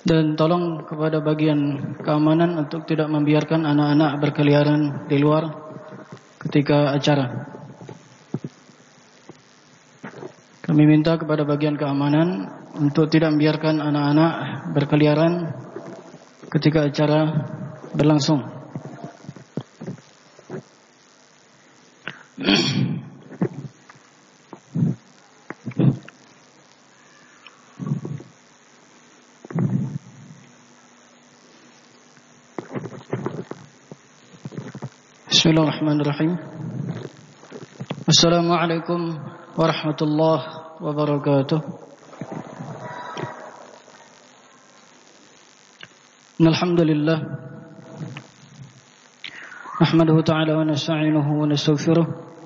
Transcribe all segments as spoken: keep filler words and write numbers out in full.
Dan tolong kepada bagian keamanan untuk tidak membiarkan anak-anak berkeliaran di luar ketika acara. Kami minta kepada bagian keamanan untuk tidak membiarkan anak-anak berkeliaran ketika acara berlangsung. Bismillahirrahmanirrahim. Assalamualaikum warahmatullahi wabarakatuh. Alhamdulillah. Nahmaduhu ta'ala wa nasta'inuhu wa nastaghfiruh.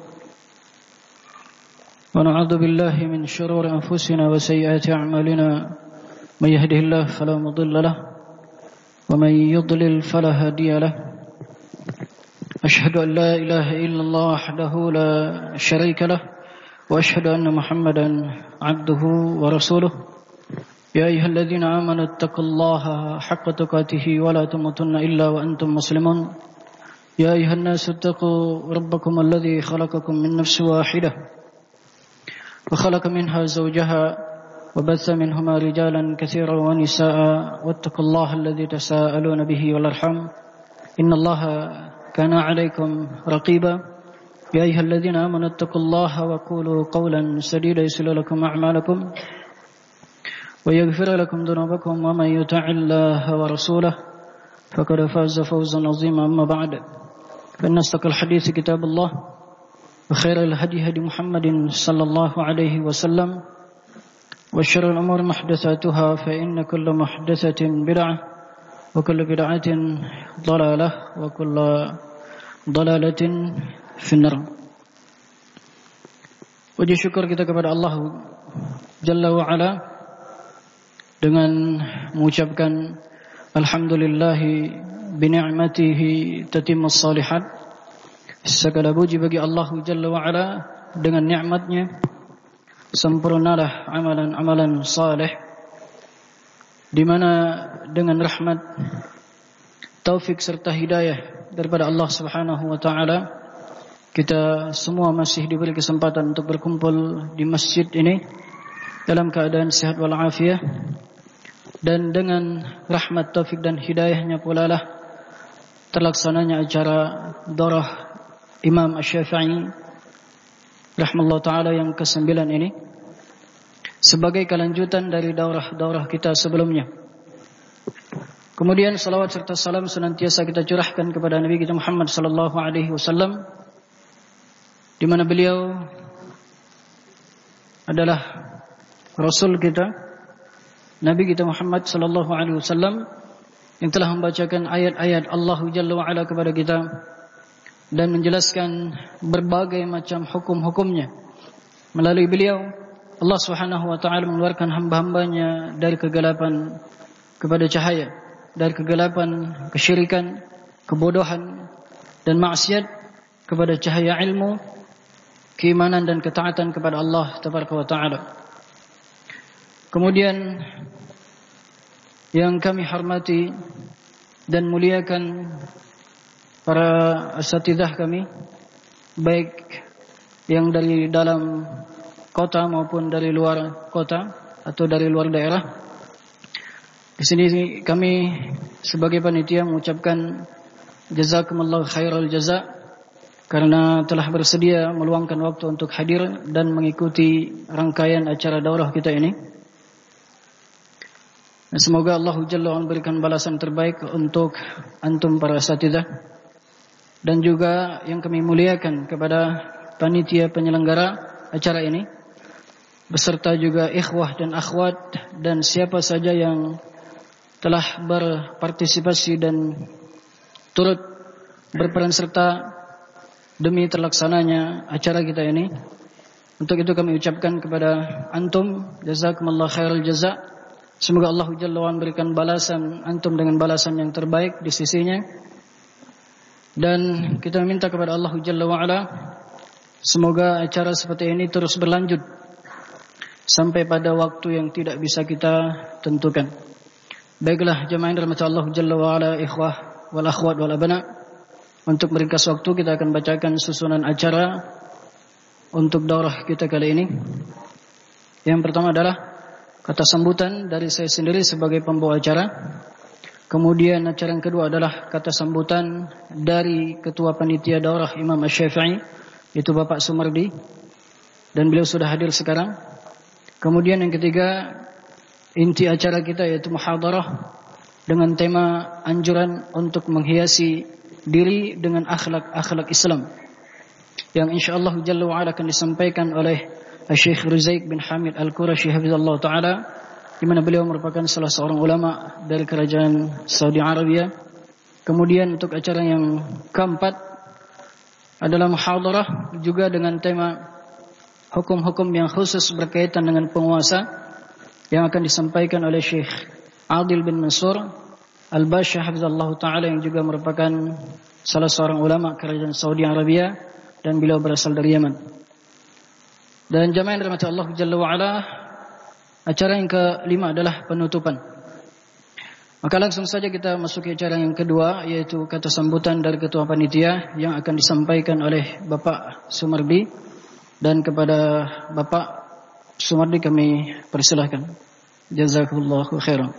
Wa na'udzu billahi min shururi anfusina wa sayyiati a'malina. May yahdihillahu fala mudilla lahu wa may yudlil fala hadiya lahu. أشهد أن لا إله إلا الله وحده لا شريك له وأشهد أن محمدا عبده ورسوله يا أيها الذين آمنوا اتقوا الله حق تقاته ولا تموتن إلا وأنتم مسلمون يا أيها الناس اتقوا ربكم الذي خلقكم من نفس واحدة وخلق منها زوجها وبث منهما رجالا كثيرا ونساء واتقوا الله الذي تساءلون به والأرحام إن الله كان عليكم رقيبا يا أيها الذين آمنوا اتقوا الله وقولوا قولا سديدا يصلح لكم أعمالكم ويغفر لكم ذنوبكم ومن يطع الله ورسوله فقد فاز فوزا عظيما أما بعد فإن أصدق الحديث كتاب الله وخير الهدي هدي محمد صلى الله عليه وسلم وشر الأمور محدثاتها فإن كل محدثة بدعة وكل بدعة ضلالة وكل ضلالة في النار. Puji syukur kita kepada Allah Jalla wa Ala dengan mengucapkan alhamdulillahi bi ni'matihi tatimmus shalihat. Segala puji bagi Allah Jalla wa Ala, dengan nikmatnya sempurnalah amalan-amalan saleh, di mana dengan rahmat, taufik serta hidayah daripada Allah Subhanahu wa taala kita semua masih diberi kesempatan untuk berkumpul di masjid ini dalam keadaan sehat wal afiah, dan dengan rahmat, taufik dan hidayahnya pula lah terlaksananya acara Daurah Imam Asy-Syafi'i rahimahullah taala yang kesembilan ini sebagai kelanjutan dari daurah-daurah kita sebelumnya. Kemudian salawat serta salam senantiasa kita curahkan kepada Nabi kita Muhammad sallallahu alaihi wasallam, di mana beliau adalah Rasul kita, Nabi kita Muhammad sallallahu alaihi wasallam, yang telah membacakan ayat-ayat Allah Jalla wa Ala kepada kita dan menjelaskan berbagai macam hukum-hukumnya. Melalui beliau Allah Subhanahu wa taala mengeluarkan hamba-hambanya dari kegelapan kepada cahaya, dari kegelapan kesyirikan, kebodohan dan maksiat kepada cahaya ilmu, keimanan dan ketaatan kepada Allah Tabaraka wa taala. Kemudian yang kami hormati dan muliakan para asatidzah kami, baik yang dari dalam kota maupun dari luar kota atau dari luar daerah. Di sini kami sebagai panitia mengucapkan jazakumullah khairal jaza karena telah bersedia meluangkan waktu untuk hadir dan mengikuti rangkaian acara daurah kita ini. Dan semoga Allah Jalla memberikan balasan terbaik untuk antum para asatidzah, dan juga yang kami muliakan kepada panitia penyelenggara acara ini, beserta juga ikhwah dan akhwat dan siapa saja yang telah berpartisipasi dan turut berperan serta demi terlaksananya acara kita ini. Untuk itu kami ucapkan kepada antum jazakumullah khairal jaza. Semoga Allah Jalla wa memberikan balasan antum dengan balasan yang terbaik di sisinya. Dan kita minta kepada Allah Jalla wa Ala semoga acara seperti ini terus berlanjut sampai pada waktu yang tidak bisa kita tentukan. Baiklah jemaah yang dirahmati Allah Jalla wa Ala, ikhwah wal akhwat wal abna. Untuk meringkas waktu kita akan bacakan susunan acara untuk daurah kita kali ini. Yang pertama adalah kata sambutan dari saya sendiri sebagai pembawa acara. Kemudian acara yang kedua adalah kata sambutan dari Ketua Panitia Daurah Imam Asy-Syafi'i, yaitu Bapak Sumardi, dan beliau sudah hadir sekarang. Kemudian yang ketiga, inti acara kita yaitu muhadarah dengan tema anjuran untuk menghiasi diri dengan akhlak-akhlak Islam, yang insyaallah Jalla wa Ala akan disampaikan oleh Syekh Ruzaik bin Hamid Al-Qurashi hafizallahu taala, di mana beliau merupakan salah seorang ulama dari kerajaan Saudi Arabia. Kemudian untuk acara yang keempat adalah muhadarah juga dengan tema hukum-hukum yang khusus berkaitan dengan penguasa, yang akan disampaikan oleh Syekh Adil bin Mansur Al-Basha hafizallahu taala, yang juga merupakan salah seorang ulama kerajaan Saudi Arabia dan beliau berasal dari Yaman. Dan jamaah yang dirahmati Allah Jalla wa Ala, acara yang kelima adalah penutupan. Maka langsung saja kita masuki acara yang kedua, yaitu kata sambutan dari Ketua Panitia yang akan disampaikan oleh Bapak Sumardi. Dan kepada Bapak Sumardi kami persilahkan. Jazakumullahu khairan.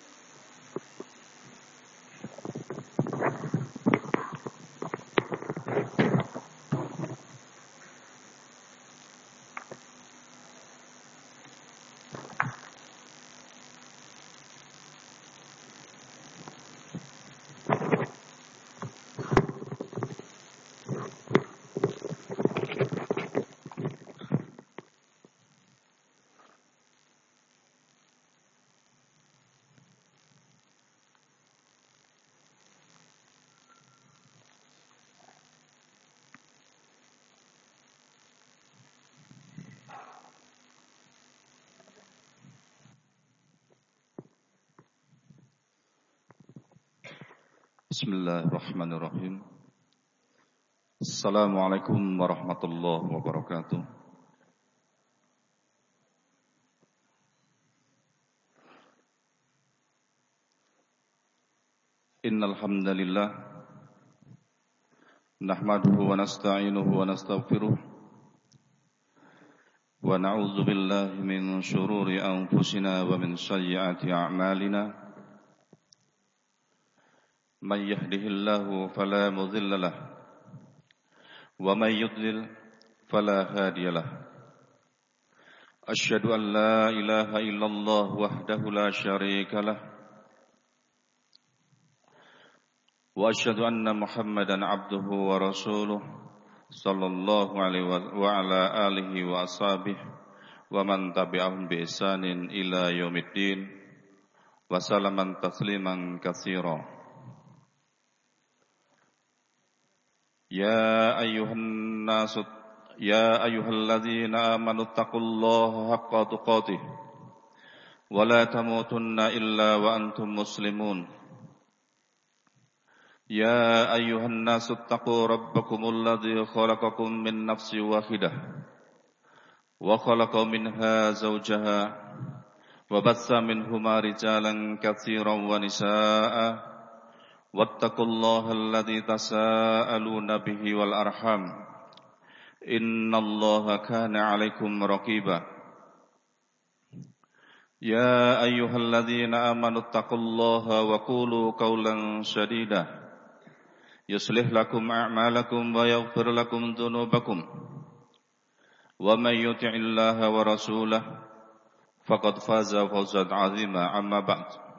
Bismillahirrahmanirrahim. Assalamualaikum warahmatullahi wabarakatuh. Innal hamdalillah nahmaduhu wa nasta'inuhu wa nastaghfiruh wa na'udzu billahi min shururi anfusina wa min sayyiati a'malina. Man yahdihillahu fala mudilla lah wa man yudlil fala hadiya lah. Asyhadu an la ilaha illallah wahdahu la syarika lah wa asyhadu anna Muhammadan abduhu wa rasuluh sallallahu alaihi wa ala alihi wa ashabihi wa man tabi'ahum bi ihsanin ila yaumiddin wa salaman tasliman katsira. Ya ayyuhan nasu ya ayyuhalladzina amanu taqullaha haqqa tuqatih wa la tamutunna illa wa antum muslimun. Ya ayyuhan nasu taqu rabbakumul ladzi khalaqakum min nafsin wahidah wa khalaqa minha zawjaha wa bassa minhuma rijalan katsiran wa nisaa'a. Wattaqullaha alladzi tasaaluna bihi wal arham. Innallaha kana 'alaikum raqiba. Ya ayyuhalladzina amanu taqullaha wa qulu qawlan sadida yuslih lakum a'malakum wa yaghfir lakum dhunubakum. Wa may yuti'illaha wa rasulahu faqad faza fawzan 'azima. Amma ba'd.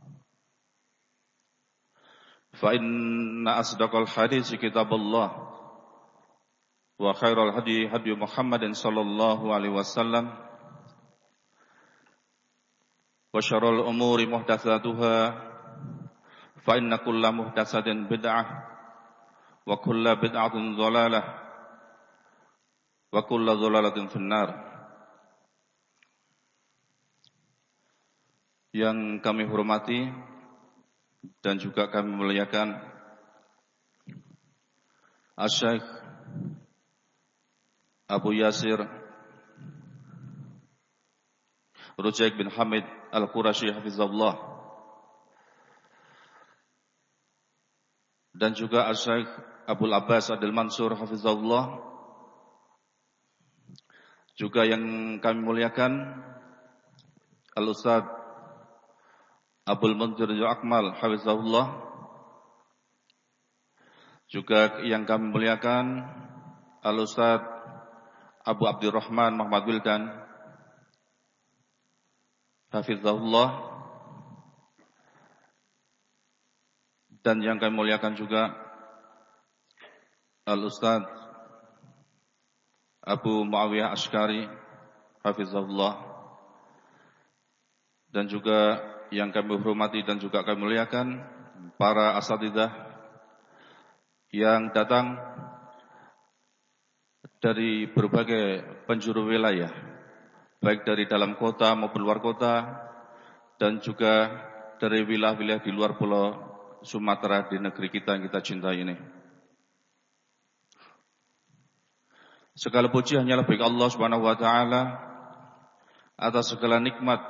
Fa inna asdaqal hadits kitabullah wa khairal hadi hadi Muhammadin sallallahu alaihi wasallam wa syarrul umuri muhdatsatuha fa inna kulla muhdatsatin bid'ah wa kulla bid'atin dhalalah wa kulla dhalalatin finnar. Yang kami hormati dan juga kami muliakan Asy-Syaikh Abu Yasir Ruzaik bin Hamid Al-Qurashi hafizahullah, dan juga Asy-Syaikh Abdul Abbas Adil Mansur hafizahullah, juga yang kami muliakan Al-Ustaz Abdul Munzir Akmal hafizahullah, juga yang kami muliakan Al-Ustaz Abu Abdurrahman Muhammad Wildan hafizahullah, dan yang kami muliakan juga Al-Ustaz Abu Muawiyah Ashkari hafizahullah, dan juga yang kami hormati dan juga kami muliakan para asatidzah yang datang dari berbagai penjuru wilayah, baik dari dalam kota maupun luar kota, dan juga dari wilayah-wilayah di luar pulau Sumatera di negeri kita yang kita cintai ini. Segala puji hanyalah bagi Allah Subhanahu wa taala atas segala nikmat,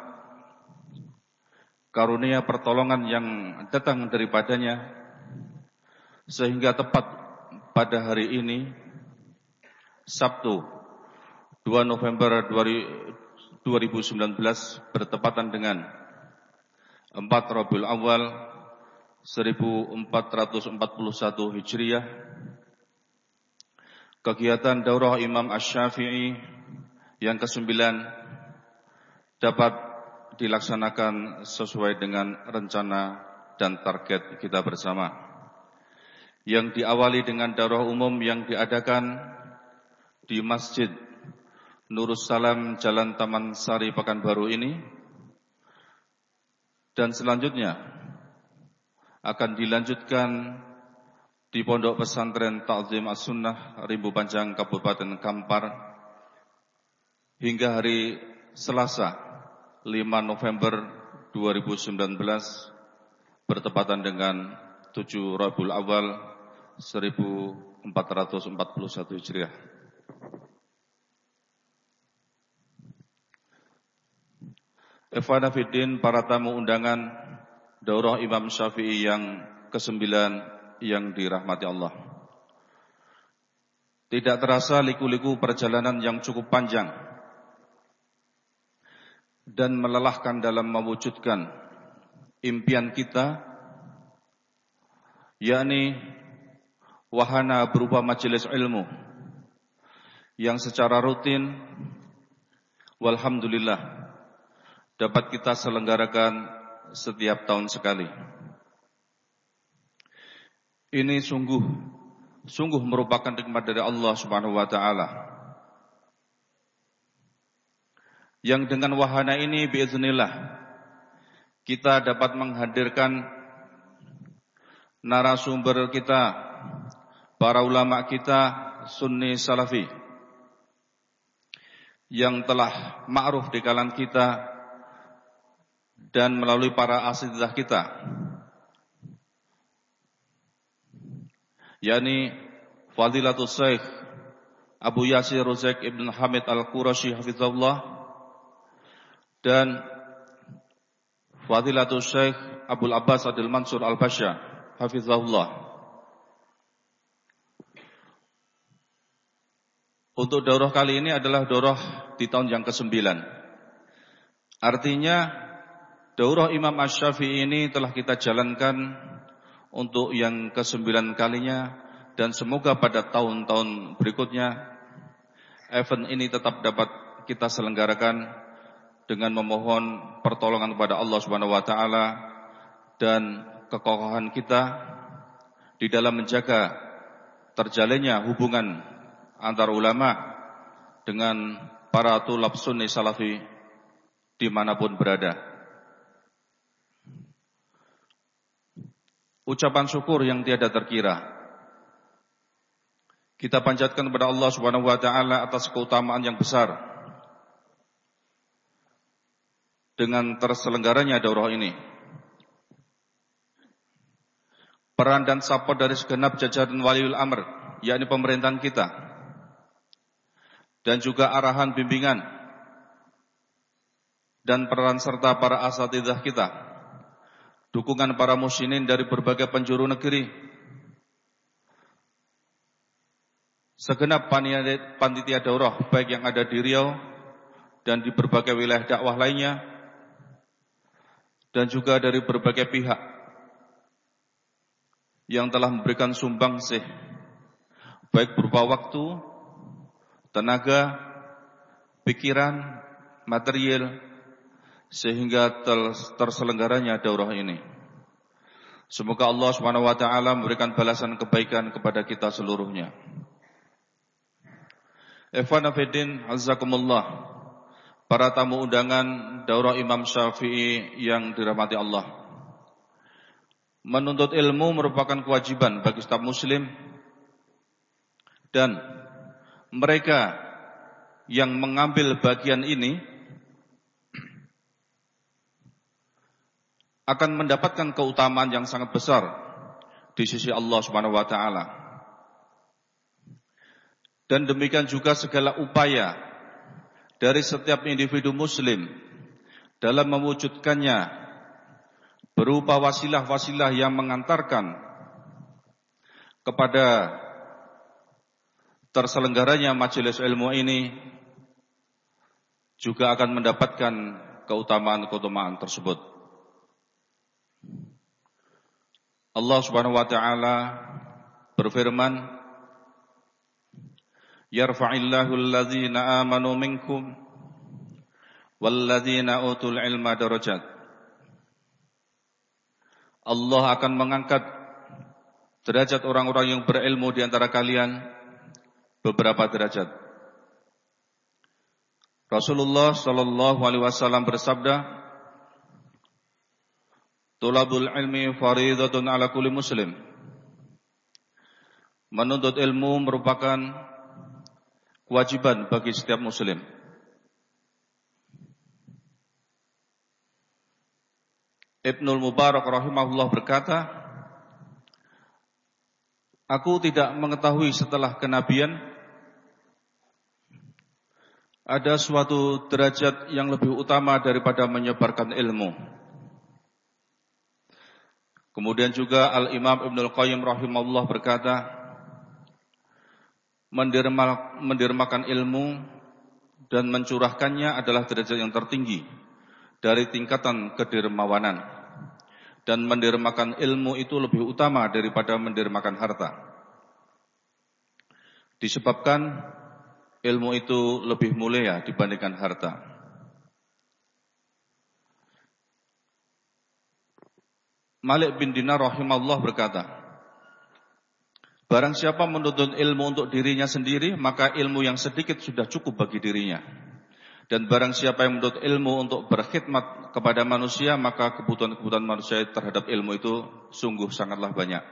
karunia pertolongan yang datang daripadanya, sehingga tepat pada hari ini Sabtu dua November dua ribu sembilan belas bertepatan dengan empat Rabiul Awal seribu empat ratus empat puluh satu Hijriah, kegiatan Daurah Imam Asy-Syafi'i yang kesembilan dapat dilaksanakan sesuai dengan rencana dan target kita bersama, yang diawali dengan daurah umum yang diadakan di Masjid Nurus Salam Jalan Taman Sari Pekanbaru ini, dan selanjutnya akan dilanjutkan di Pondok Pesantren Ta'zim As-Sunnah Rimbu Panjang Kabupaten Kampar hingga hari Selasa lima November dua ribu sembilan belas bertepatan dengan tujuh Rabiul Awal seribu empat ratus empat puluh satu Hijriah. Ikhwan fillah, para tamu undangan Daurah Imam Syafi'i yang kesembilan yang dirahmati Allah. Tidak terasa liku-liku perjalanan yang cukup panjang dan melelahkan dalam mewujudkan impian kita, yakni wahana berupa majelis ilmu yang secara rutin walhamdulillah dapat kita selenggarakan setiap tahun sekali. Ini sungguh sungguh merupakan nikmat dari Allah Subhanahu wa taala, yang dengan wahana ini biiznillah kita dapat menghadirkan narasumber kita, para ulama kita Sunni Salafi yang telah ma'ruf di kalangan kita dan melalui para asatidzah kita, yakni Fadilatul Syekh Abu Yasir Rozek Ibn Hamid Al-Qurashi hafizahullah dan Fadilatul Syekh Abdul Abbas Adil Mansur Al-Basya hafizahullah. Untuk daurah kali ini adalah daurah di tahun yang kesembilan. Artinya daurah Imam Asy-Syafi'i ini telah kita jalankan untuk yang kesembilan kalinya, dan semoga pada tahun-tahun berikutnya event ini tetap dapat kita selenggarakan dengan memohon pertolongan kepada Allah Subhanahu wa taala dan kekokohan kita di dalam menjaga terjalinnya hubungan antar ulama dengan para tulab Sunni Salafi dimanapun berada. Ucapan syukur yang tiada terkira kita panjatkan kepada Allah Subhanahu wa taala atas keutamaan yang besar dengan terselenggaranya daurah ini. Peran dan support dari segenap jajaran Waliul Amr, yakni pemerintahan kita, dan juga arahan bimbingan dan peran serta para asatidzah kita, dukungan para muslimin dari berbagai penjuru negeri, segenap panitia daurah baik yang ada di Riau dan di berbagai wilayah dakwah lainnya, dan juga dari berbagai pihak yang telah memberikan sumbangsih baik berupa waktu, tenaga, pikiran, material, sehingga terselenggaranya daurah ini. Semoga Allah subhanahu wa taala memberikan balasan kebaikan kepada kita seluruhnya. Ikhwan fillah, azakumullah, para tamu undangan daurah Imam Syafi'i yang dirahmati Allah. Menuntut ilmu merupakan kewajiban bagi setiap muslim, dan mereka yang mengambil bagian ini akan mendapatkan keutamaan yang sangat besar di sisi Allah Subhanahu wa taala. Dan demikian juga segala upaya dari setiap individu muslim dalam mewujudkannya berupa wasilah-wasilah yang mengantarkan kepada terselenggaranya majelis ilmu ini juga akan mendapatkan keutamaan-keutamaan tersebut. Allah Subhanahu wa taala berfirman, yarfa'illahu alladhina amanu minkum walladhina utul ilma darajat. Allah akan mengangkat derajat orang-orang yang berilmu di antara kalian beberapa derajat. Rasulullah sallallahu alaihi wasallam bersabda, Tulabul ilmi faridatun ala kulli muslim. Menuntut ilmu merupakan kewajiban bagi setiap muslim. Ibnul Mubarak rahimahullah berkata, aku tidak mengetahui setelah kenabian ada suatu derajat yang lebih utama daripada menyebarkan ilmu. Kemudian juga Al-Imam Ibnul Qayyim rahimahullah berkata, mendermakan ilmu dan mencurahkannya adalah derajat yang tertinggi dari tingkatan kedermawanan, dan mendermakan ilmu itu lebih utama daripada mendermakan harta, disebabkan ilmu itu lebih mulia dibandingkan harta. Malik bin Dinar rahimahullah berkata, barang siapa menuntut ilmu untuk dirinya sendiri, maka ilmu yang sedikit sudah cukup bagi dirinya. Dan barang siapa yang menuntut ilmu untuk berkhidmat kepada manusia, maka kebutuhan-kebutuhan manusia terhadap ilmu itu sungguh sangatlah banyak.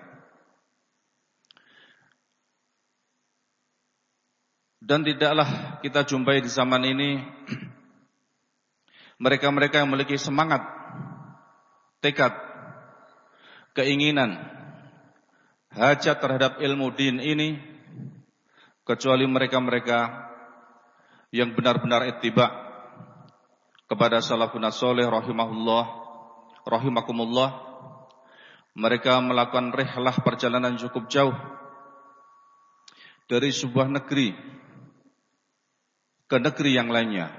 Dan tidaklah kita jumpai di zaman ini mereka-mereka yang memiliki semangat, tekad, keinginan, hajat terhadap ilmu din ini, kecuali mereka-mereka yang benar-benar ittiba kepada salafun salih rahimahullah, rahimakumullah. Mereka melakukan rihlah perjalanan cukup jauh dari sebuah negeri ke negeri yang lainnya,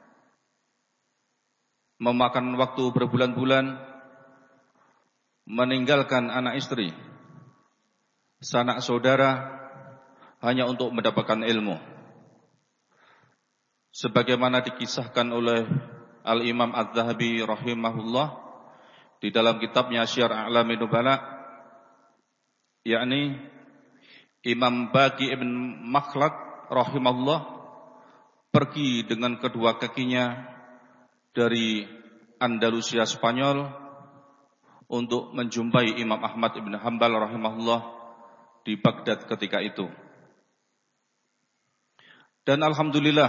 memakan waktu berbulan-bulan, meninggalkan anak istri, sanak saudara hanya untuk mendapatkan ilmu. Sebagaimana dikisahkan oleh Al-Imam Az-Zahabi rahimahullah di dalam kitabnya Syiar A'lamin Nubala, yakni Imam Baqi ibn Makhlad rahimahullah pergi dengan kedua kakinya dari Andalusia Spanyol untuk menjumpai Imam Ahmad ibn Hanbal rahimahullah di Baghdad ketika itu. Dan alhamdulillah,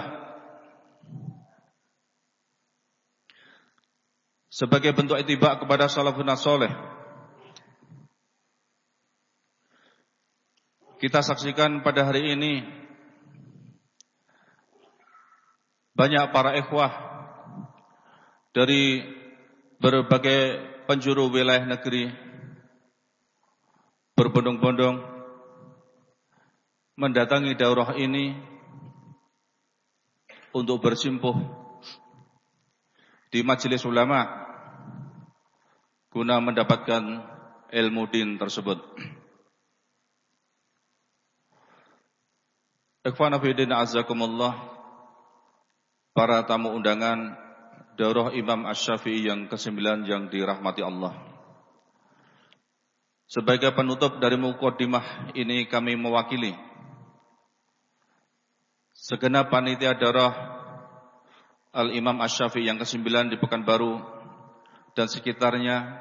sebagai bentuk ittiba kepada salafun salih, kita saksikan pada hari ini banyak para ikhwah dari berbagai penjuru wilayah negeri berbondong-bondong mendatangi daurah ini untuk bersimpuh di majelis ulama guna mendapatkan ilmu din tersebut. Ikhwana fillah azakumullah, para tamu undangan daurah Imam Asy-Syafi'i yang kesembilan yang dirahmati Allah. Sebagai penutup dari mukadimah ini, kami mewakili segenap panitia daurah Al-Imam Asy-Syafi'i yang kesembilan di Pekanbaru dan sekitarnya.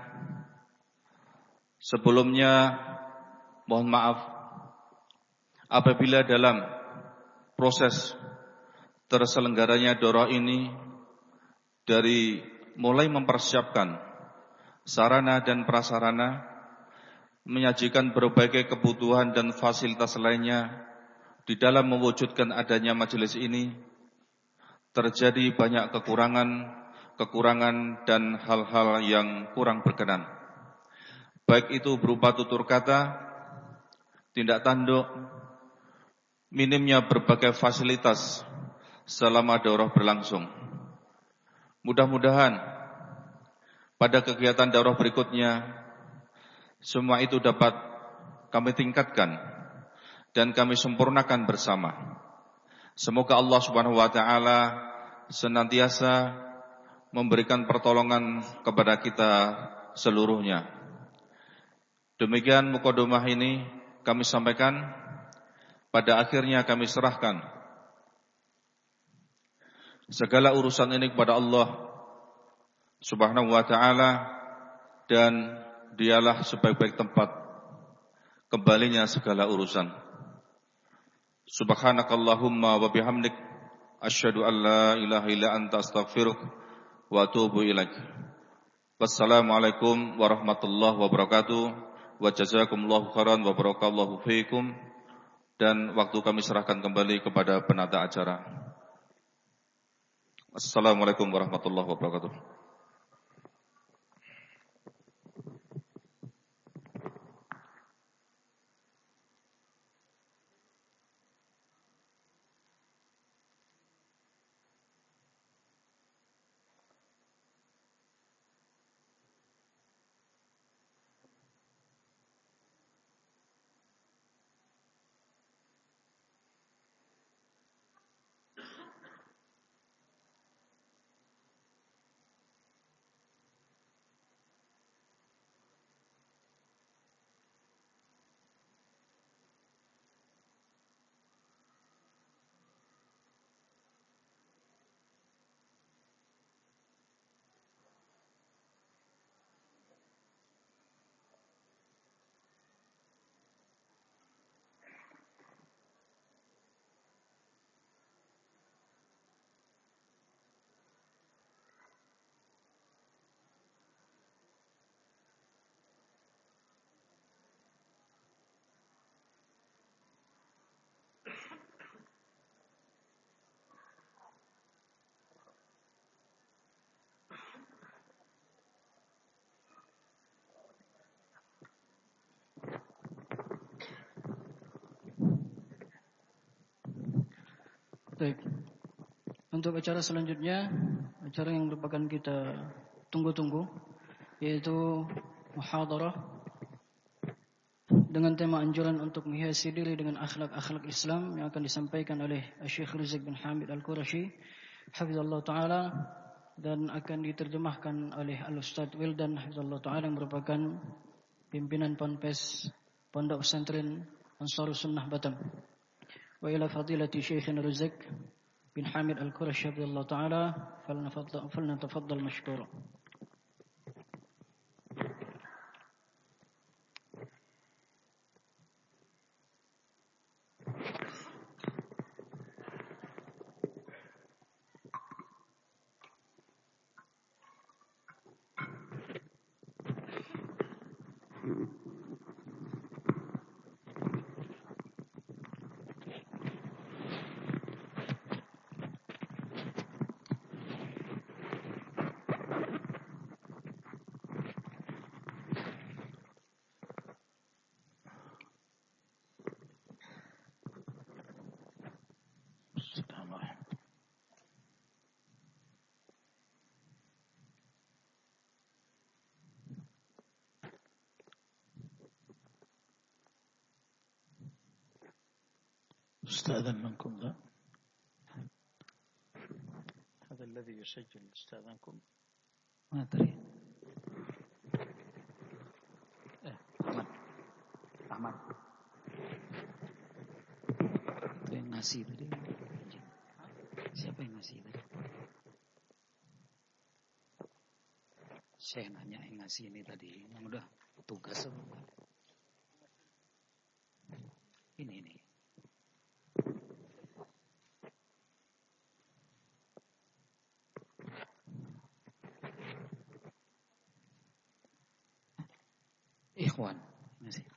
Sebelumnya mohon maaf apabila dalam proses terselenggaranya daurah ini, dari mulai mempersiapkan sarana dan prasarana, menyajikan berbagai kebutuhan dan fasilitas lainnya, di dalam mewujudkan adanya majelis ini terjadi banyak kekurangan, kekurangan dan hal-hal yang kurang berkenan. Baik itu berupa tutur kata, tindak tanduk, minimnya berbagai fasilitas selama daurah berlangsung. Mudah-mudahan pada kegiatan daurah berikutnya semua itu dapat kami tingkatkan dan kami sempurnakan bersama. Semoga Allah Subhanahu wa taala senantiasa memberikan pertolongan kepada kita seluruhnya. Demikian mukadimah ini kami sampaikan. Pada akhirnya kami serahkan segala urusan ini kepada Allah Subhanahu wa taala, dan dialah sebaik-baik tempat kembalinya segala urusan. Subhanakallahumma wa bihamdik asyhadu an la ilaha illa anta astaghfiruka wa atubu ilaik. Wassalamualaikum warahmatullahi wabarakatuh. Wa jazakumullahu khairan wa barakallahu fiikum. Dan waktu kami serahkan kembali kepada penata acara. Assalamualaikum warahmatullahi wabarakatuh. Baik. Untuk acara selanjutnya, acara yang merupakan kita tunggu-tunggu, yaitu muhadarah dengan tema anjuran untuk menghiasi diri dengan akhlak-akhlak Islam, yang akan disampaikan oleh Syekh Rizq bin Hamid Al-Qurashi hafizallahu taala, dan akan diterjemahkan oleh Al-Ustaz Wildan hafizallahu taala, yang merupakan pimpinan Ponpes Pondok Pesantren Ansarus Sunnah Batam. Wa ila fadilati Syekhina Rizq bin Hamid Al-Qurashi hafizallahu taala, falnatafaddal mashkura. استأذن منكم ذا هذا الذي يسجل استأذنكم ما أدري eh Ahmad Ahmad itu yang ngasih tadi siapa yang ngasih tadi saya nanya yang ngasih ini tadi yang udah tugas apa ini ini Ikhwan, masih.